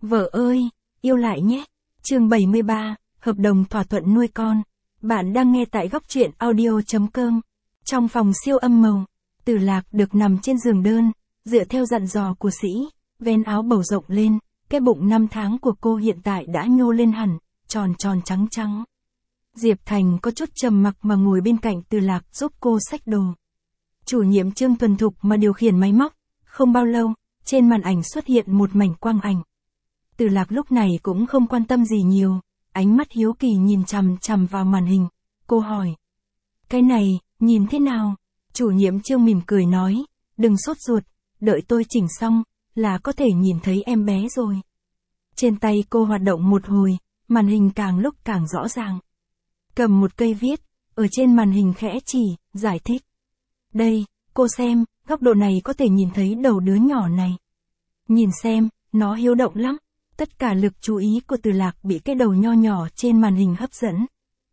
Vợ ơi, yêu lại nhé. Chương 73, hợp đồng thỏa thuận nuôi con. Bạn đang nghe tại góc truyện audio.com. Trong phòng siêu âm màu, Tử Lạc được nằm trên giường đơn, dựa theo dặn dò của sĩ, vén áo bầu rộng lên, cái bụng 5 tháng của cô hiện tại đã nhô lên hẳn, tròn tròn trắng trắng. Diệp Thành có chút trầm mặc mà ngồi bên cạnh Tử Lạc giúp cô xách đồ. Chủ nhiệm Trương thuần thục mà điều khiển máy móc, không bao lâu, trên màn ảnh xuất hiện một mảnh quang ảnh. Tử Lạc lúc này cũng không quan tâm gì nhiều, ánh mắt hiếu kỳ nhìn chằm chằm vào màn hình, cô hỏi. Cái này, nhìn thế nào? Chủ nhiệm Trương mỉm cười nói, đừng sốt ruột, đợi tôi chỉnh xong, là có thể nhìn thấy em bé rồi. Trên tay cô hoạt động một hồi, màn hình càng lúc càng rõ ràng. Cầm một cây viết, ở trên màn hình khẽ chỉ, giải thích. Đây, cô xem, góc độ này có thể nhìn thấy đầu đứa nhỏ này. Nhìn xem, nó hiếu động lắm. Tất cả lực chú ý của Tử Lạc bị cái đầu nho nhỏ trên màn hình hấp dẫn.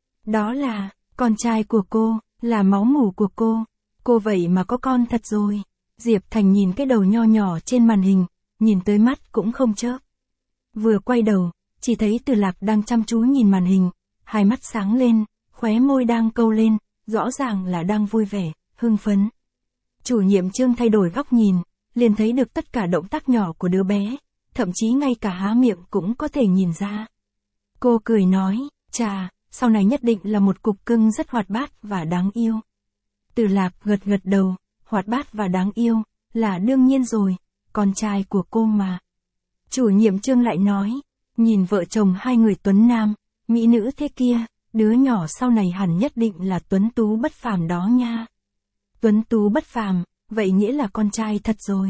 Đó là, con trai của cô, là máu mủ của cô vậy mà có con thật rồi. Diệp Thành nhìn cái đầu nho nhỏ trên màn hình, nhìn tới mắt cũng không chớp. Vừa quay đầu, chỉ thấy Tử Lạc đang chăm chú nhìn màn hình, hai mắt sáng lên, khóe môi đang câu lên, rõ ràng là đang vui vẻ, hưng phấn. Chủ nhiệm Trương thay đổi góc nhìn, liền thấy được tất cả động tác nhỏ của đứa bé, thậm chí ngay cả há miệng cũng có thể nhìn ra. Cô cười nói, chà, sau này nhất định là một cục cưng rất hoạt bát và đáng yêu. Tử Lạc gật gật đầu, hoạt bát và đáng yêu, là đương nhiên rồi, con trai của cô mà. Chủ nhiệm Trương lại nói, nhìn vợ chồng hai người tuấn nam, mỹ nữ thế kia, đứa nhỏ sau này hẳn nhất định là tuấn tú bất phàm đó nha. Tuấn tú bất phàm, vậy nghĩa là con trai thật rồi.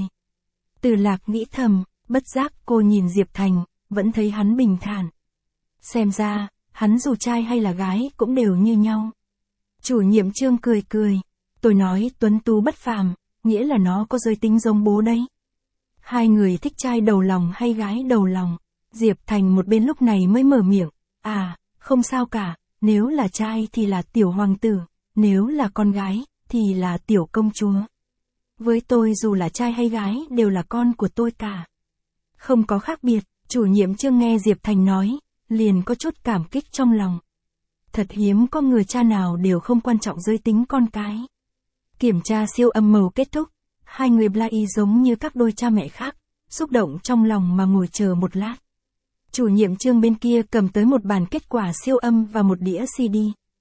Tử Lạc nghĩ thầm, bất giác cô nhìn Diệp Thành, vẫn thấy hắn bình thản. Xem ra, hắn dù trai hay là gái cũng đều như nhau. Chủ nhiệm Trương cười cười, tôi nói tuấn tú bất phàm, nghĩa là nó có giới tính giống bố đấy. Hai người thích trai đầu lòng hay gái đầu lòng? Diệp Thành một bên lúc này mới mở miệng, à, không sao cả, nếu là trai thì là tiểu hoàng tử, nếu là con gái, thì là tiểu công chúa. Với tôi dù là trai hay gái đều là con của tôi cả. Không có khác biệt, chủ nhiệm Trương nghe Diệp Thành nói, liền có chút cảm kích trong lòng. Thật hiếm có người cha nào đều không quan trọng giới tính con cái. Kiểm tra siêu âm màu kết thúc, hai người Blai giống như các đôi cha mẹ khác, xúc động trong lòng mà ngồi chờ một lát. Chủ nhiệm Trương bên kia cầm tới một bản kết quả siêu âm và một đĩa CD.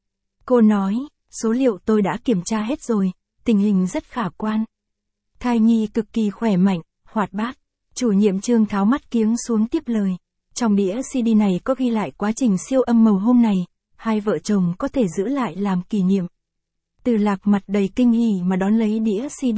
Cô nói, số liệu tôi đã kiểm tra hết rồi, tình hình rất khả quan. Thai nhi cực kỳ khỏe mạnh, hoạt bát. Chủ nhiệm Trương tháo mắt kiếng xuống tiếp lời. Trong đĩa CD này có ghi lại quá trình siêu âm màu hôm này, hai vợ chồng có thể giữ lại làm kỷ niệm. Tử Lạc mặt đầy kinh hỉ mà đón lấy đĩa CD.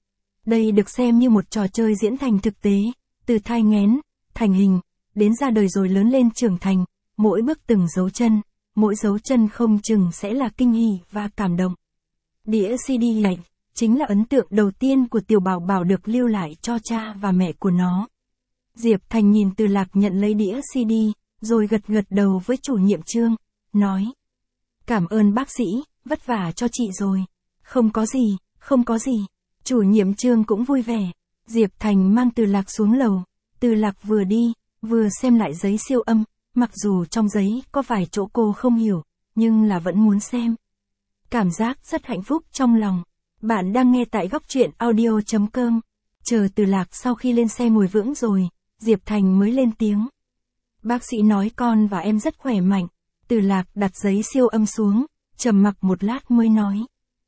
Đây được xem như một trò chơi diễn thành thực tế, từ thai nghén, thành hình, đến ra đời rồi lớn lên trưởng thành, mỗi bước từng dấu chân, mỗi dấu chân không chừng sẽ là kinh hỉ và cảm động. Đĩa CD này chính là ấn tượng đầu tiên của tiểu bảo bảo được lưu lại cho cha và mẹ của nó. Diệp Thành nhìn Tử Lạc nhận lấy đĩa CD, rồi gật gật đầu với chủ nhiệm Trương, nói. Cảm ơn bác sĩ, vất vả cho chị rồi. Không có gì, không có gì. Chủ nhiệm Trương cũng vui vẻ. Diệp Thành mang Tử Lạc xuống lầu. Tử Lạc vừa đi, vừa xem lại giấy siêu âm, mặc dù trong giấy có vài chỗ cô không hiểu, nhưng là vẫn muốn xem. Cảm giác rất hạnh phúc trong lòng. Bạn đang nghe tại góc truyện audio.com. Chờ Tử Lạc sau khi lên xe ngồi vững rồi, Diệp Thành mới lên tiếng. Bác sĩ nói con và em rất khỏe mạnh. Tử Lạc đặt giấy siêu âm xuống, trầm mặc một lát mới nói.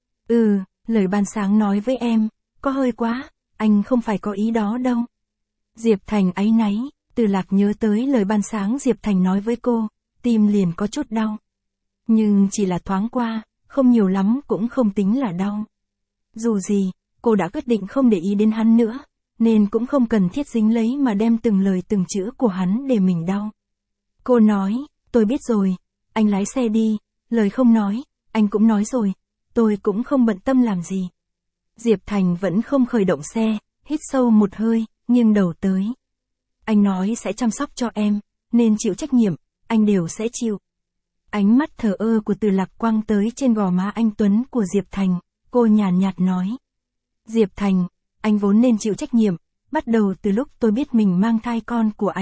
Lời ban sáng nói với em, có hơi quá, anh không phải có ý đó đâu. Diệp Thành áy náy, Tử Lạc nhớ tới lời ban sáng Diệp Thành nói với cô, tim liền có chút đau. Nhưng chỉ là thoáng qua, không nhiều lắm cũng không tính là đau. Dù gì, cô đã quyết định không để ý đến hắn nữa, nên cũng không cần thiết dính lấy mà đem từng lời từng chữ của hắn để mình đau. Cô nói, tôi biết rồi, anh lái xe đi, lời không nói, anh cũng nói rồi, tôi cũng không bận tâm làm gì. Diệp Thành vẫn không khởi động xe, hít sâu một hơi, nghiêng đầu tới. Anh nói sẽ chăm sóc cho em, nên chịu trách nhiệm, anh đều sẽ chịu. Ánh mắt thờ ơ của Tử Lạc quăng tới trên gò má anh tuấn của Diệp Thành, cô nhàn nhạt nói. Diệp Thành, anh vốn nên chịu trách nhiệm, bắt đầu từ lúc tôi biết mình mang thai con của anh,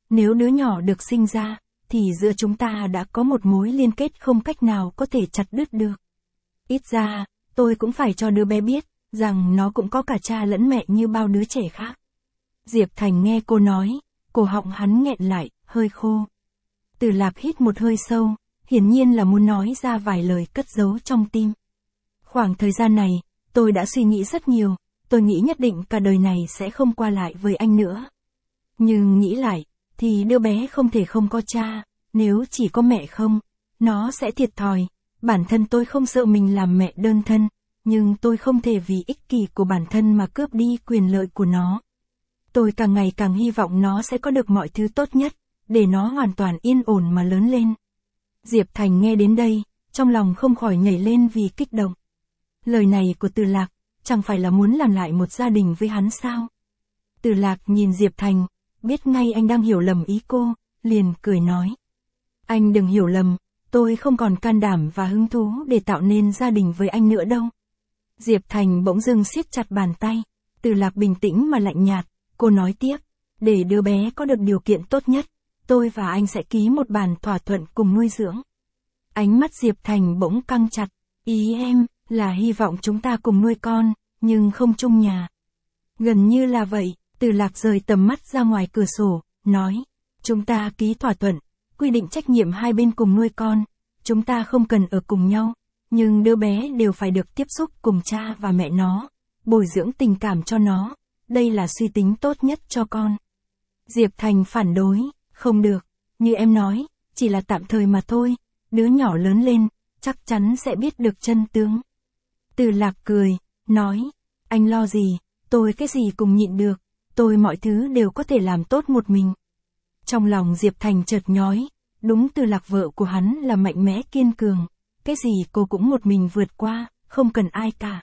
nếu đứa nhỏ được sinh ra, thì giữa chúng ta đã có một mối liên kết không cách nào có thể chặt đứt được. Ít ra, tôi cũng phải cho đứa bé biết, rằng nó cũng có cả cha lẫn mẹ như bao đứa trẻ khác. Diệp Thành nghe cô nói, cổ họng hắn nghẹn lại, hơi khô. Từ Lạc hít một hơi sâu, hiển nhiên là muốn nói ra vài lời cất giấu trong tim. Khoảng thời gian này, tôi đã suy nghĩ rất nhiều, tôi nghĩ nhất định cả đời này sẽ không qua lại với anh nữa. Nhưng nghĩ lại, thì đứa bé không thể không có cha, nếu chỉ có mẹ không, nó sẽ thiệt thòi. Bản thân tôi không sợ mình làm mẹ đơn thân, nhưng tôi không thể vì ích kỷ của bản thân mà cướp đi quyền lợi của nó. Tôi càng ngày càng hy vọng nó sẽ có được mọi thứ tốt nhất, để nó hoàn toàn yên ổn mà lớn lên. Diệp Thành nghe đến đây, trong lòng không khỏi nhảy lên vì kích động. Lời này của Từ Lạc, chẳng phải là muốn làm lại một gia đình với hắn sao? Từ Lạc nhìn Diệp Thành, biết ngay anh đang hiểu lầm ý cô, liền cười nói. Anh đừng hiểu lầm, tôi không còn can đảm và hứng thú để tạo nên gia đình với anh nữa đâu. Diệp Thành bỗng dưng siết chặt bàn tay. Từ Lạc bình tĩnh mà lạnh nhạt, cô nói tiếp, để đứa bé có được điều kiện tốt nhất, tôi và anh sẽ ký một bản thỏa thuận cùng nuôi dưỡng. Ánh mắt Diệp Thành bỗng căng chặt, ý em là hy vọng chúng ta cùng nuôi con, nhưng không chung nhà. Gần như là vậy, Từ Lạc rời tầm mắt ra ngoài cửa sổ, nói, chúng ta ký thỏa thuận, quy định trách nhiệm hai bên cùng nuôi con, chúng ta không cần ở cùng nhau, nhưng đứa bé đều phải được tiếp xúc cùng cha và mẹ nó, bồi dưỡng tình cảm cho nó, đây là suy tính tốt nhất cho con. Diệp Thành phản đối, không được, như em nói, chỉ là tạm thời mà thôi, đứa nhỏ lớn lên, chắc chắn sẽ biết được chân tướng. Từ Lạc cười, nói, anh lo gì, tôi cái gì cũng nhịn được, tôi mọi thứ đều có thể làm tốt một mình. Trong lòng Diệp Thành chợt nhói, đúng Từ Lạc vợ của hắn là mạnh mẽ kiên cường, cái gì cô cũng một mình vượt qua, không cần ai cả.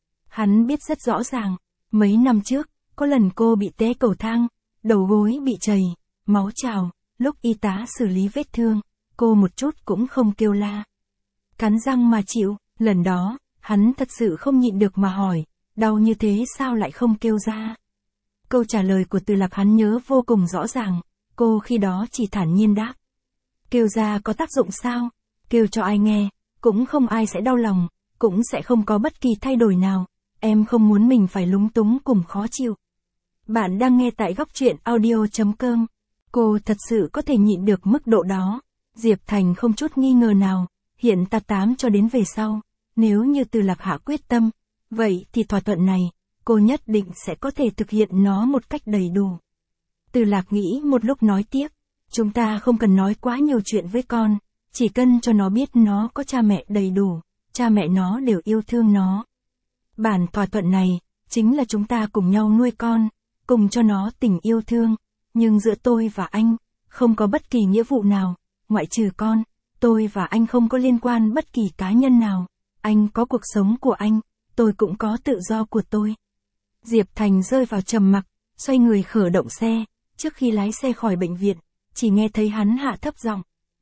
Hắn biết rất rõ ràng, mấy năm trước, có lần cô bị té cầu thang, đầu gối bị trầy, máu trào, lúc y tá xử lý vết thương, cô một chút cũng không kêu la. Cắn răng mà chịu, lần đó, hắn thật sự không nhịn được mà hỏi, đau như thế sao lại không kêu ra? Câu trả lời của Từ Lạc hắn nhớ vô cùng rõ ràng, cô khi đó chỉ thản nhiên đáp. Kêu ra có tác dụng sao? Kêu cho ai nghe, cũng không ai sẽ đau lòng, cũng sẽ không có bất kỳ thay đổi nào, em không muốn mình phải lúng túng cùng khó chịu. Bạn đang nghe tại góc truyện audio.com. Cô thật sự có thể nhịn được mức độ đó. Diệp Thành không chút nghi ngờ nào, hiện ta tám cho đến về sau, nếu như Từ Lạc hạ quyết tâm, vậy thì thỏa thuận này, cô nhất định sẽ có thể thực hiện nó một cách đầy đủ. Từ Lạc nghĩ một lúc nói tiếp, chúng ta không cần nói quá nhiều chuyện với con, chỉ cần cho nó biết nó có cha mẹ đầy đủ, cha mẹ nó đều yêu thương nó. Bản thỏa thuận này, chính là chúng ta cùng nhau nuôi con, cùng cho nó tình yêu thương, nhưng giữa tôi và anh, không có bất kỳ nghĩa vụ nào, ngoại trừ con, tôi và anh không có liên quan bất kỳ cá nhân nào, anh có cuộc sống của anh, tôi cũng có tự do của tôi. Diệp Thành rơi vào trầm mặc, xoay người khởi động xe, trước khi lái xe khỏi bệnh viện, chỉ nghe thấy hắn hạ thấp giọng.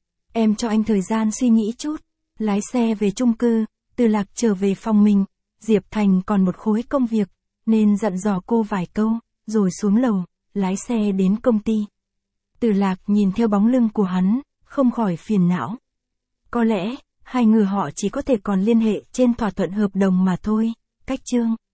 Em cho anh thời gian suy nghĩ chút, lái xe về chung cư, Từ Lạc trở về phòng mình, Diệp Thành còn một khối công việc, nên dặn dò cô vài câu, rồi xuống lầu, lái xe đến công ty. Từ Lạc nhìn theo bóng lưng của hắn, không khỏi phiền não. Có lẽ, hai người họ chỉ có thể còn liên hệ trên thỏa thuận hợp đồng mà thôi, cách chương.